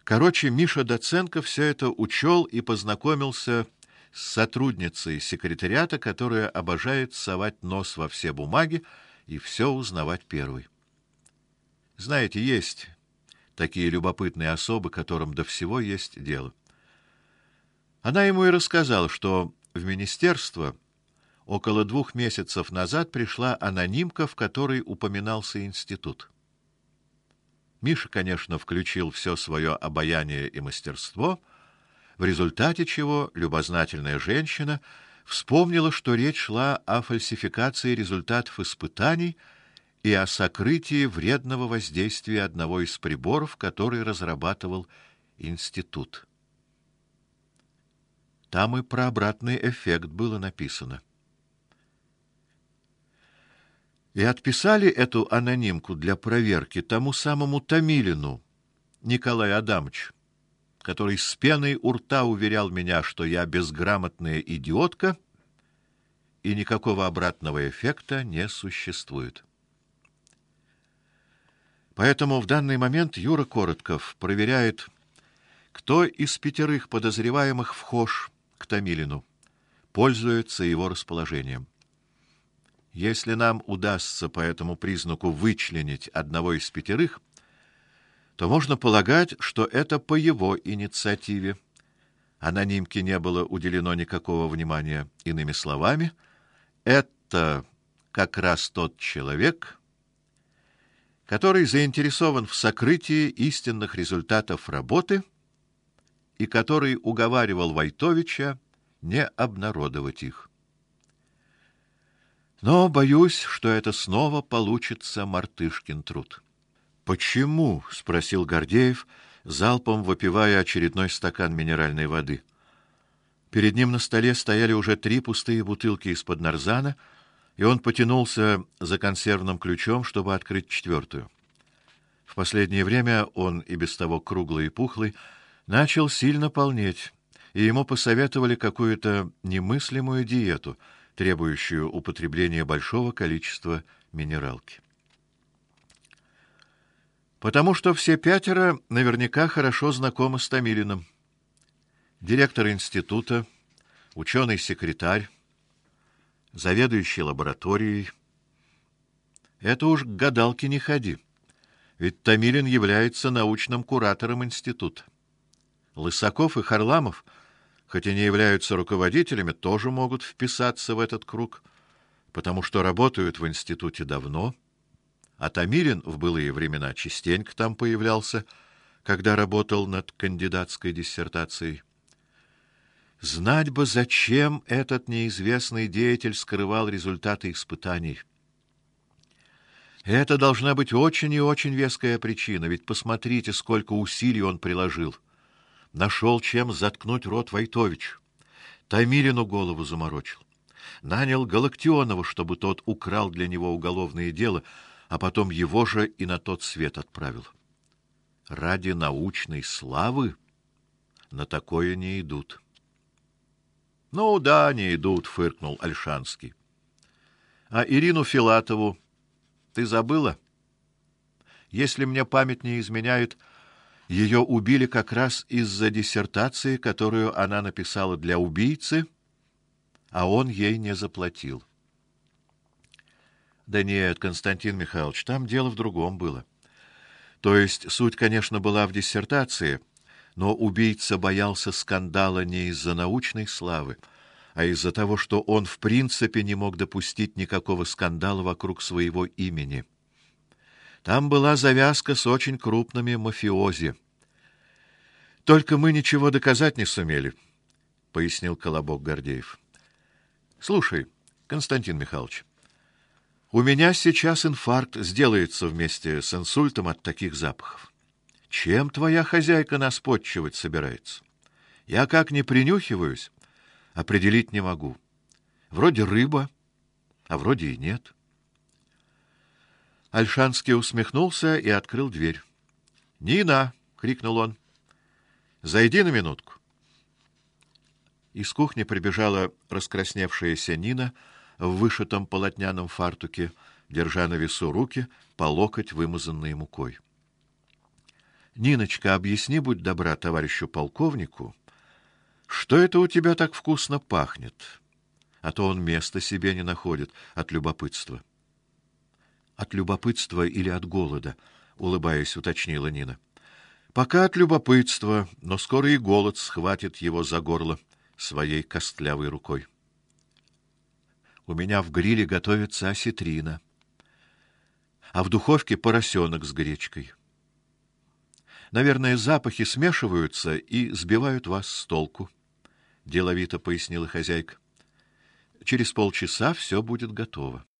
Короче, Миша Доценко все это учел и познакомился с сотрудницей секретариата, которая обожает совать нос во все бумаги и все узнавать первой. Знаете, есть такие любопытные особы, которым до всего есть дело. Она ему и рассказала, что в министерство около 2 месяцев назад пришла анонимка, в которой упоминался институт. Миша, конечно, включил все свое обаяние и мастерство, в результате чего любознательная женщина вспомнила, что речь шла о фальсификации результатов испытаний и о сокрытии вредного воздействия одного из приборов, который разрабатывал институт. Там и про обратный эффект было написано. И отписали эту анонимку для проверки тому самому Томилину Николаю Адамовичу, который с пеной у рта уверял меня, что я безграмотная идиотка, и никакого обратного эффекта не существует. Поэтому в данный момент Юра Коротков проверяет, кто из 5 подозреваемых вхож к Томилину, пользуется его расположением. Если нам удастся по этому признаку вычленить одного из 5, то можно полагать, что это по его инициативе. Анонимке не было уделено никакого внимания. Иными словами, это как раз тот человек, который заинтересован в сокрытии истинных результатов работы и который уговаривал Войтовича не обнародовать их. Но боюсь, что это снова получится мартышкин труд. Почему? Спросил Гордеев, залпом выпивая очередной стакан минеральной воды. Перед ним на столе стояли уже 3 пустые бутылки из-под нарзана, и он потянулся за консервным ключом, чтобы открыть 4-ю. В последнее время он, и без того круглый и пухлый, начал сильно полнеть, и ему посоветовали какую-то немыслимую диету, требующую употребления большого количества минералки. Потому что все 5 наверняка хорошо знакомы с Томилиным. Директор института, ученый-секретарь, заведующий лабораторией. Это уж к гадалке не ходи, ведь Томилин является научным куратором института. Лысаков и Харламов, хоть и не являются руководителями, тоже могут вписаться в этот круг, потому что работают в институте давно, а Томилин в былые времена частенько там появлялся, когда работал над кандидатской диссертацией. Знать бы, зачем этот неизвестный деятель скрывал результаты испытаний. Это должна быть очень и очень веская причина, ведь посмотрите, сколько усилий он приложил. Нашел, чем заткнуть рот Войтовичу. Томилину голову заморочил. Нанял Галактионова, чтобы тот украл для него уголовное дело, а потом его же и на тот свет отправил. Ради научной славы на такое не идут. Ну да, не идут, фыркнул Ольшанский. А Ирину Филатову ты забыла? Если мне память не изменяет, ее убили как раз из-за диссертации, которую она написала для убийцы, а он ей не заплатил. Да нет, Константин Михайлович, там дело в другом было. То есть суть, конечно, была в диссертации, но убийца боялся скандала не из-за научной славы, а из-за того, что он в принципе не мог допустить никакого скандала вокруг своего имени. Там была завязка с очень крупными мафиози. Только мы ничего доказать не сумели, пояснил Колобок Гордеев. Слушай, Константин Михайлович, у меня сейчас инфаркт сделается вместе с инсультом от таких запахов. Чем твоя хозяйка нас подчивать собирается? Я как ни принюхиваюсь, определить не могу. Вроде рыба, а вроде и нет. Ольшанский усмехнулся и открыл дверь. "Нина!" крикнул он. "Зайди на минутку". Из кухни прибежала раскрасневшаяся Нина в вышитом полотняном фартуке, держа на весу руки по локоть вымазанные мукой. Ниночка, объясни, будь добра, товарищу полковнику, что это у тебя так вкусно пахнет, а то он места себе не находит от любопытства. От любопытства или от голода, улыбаясь, уточнила Нина. Пока от любопытства, но скоро и голод схватит его за горло своей костлявой рукой. У меня в гриле готовится осетрина, а в духовке поросенок с гречкой. Наверное, запахи смешиваются и сбивают вас с толку, деловито пояснила хозяйка. Через полчаса все будет готово.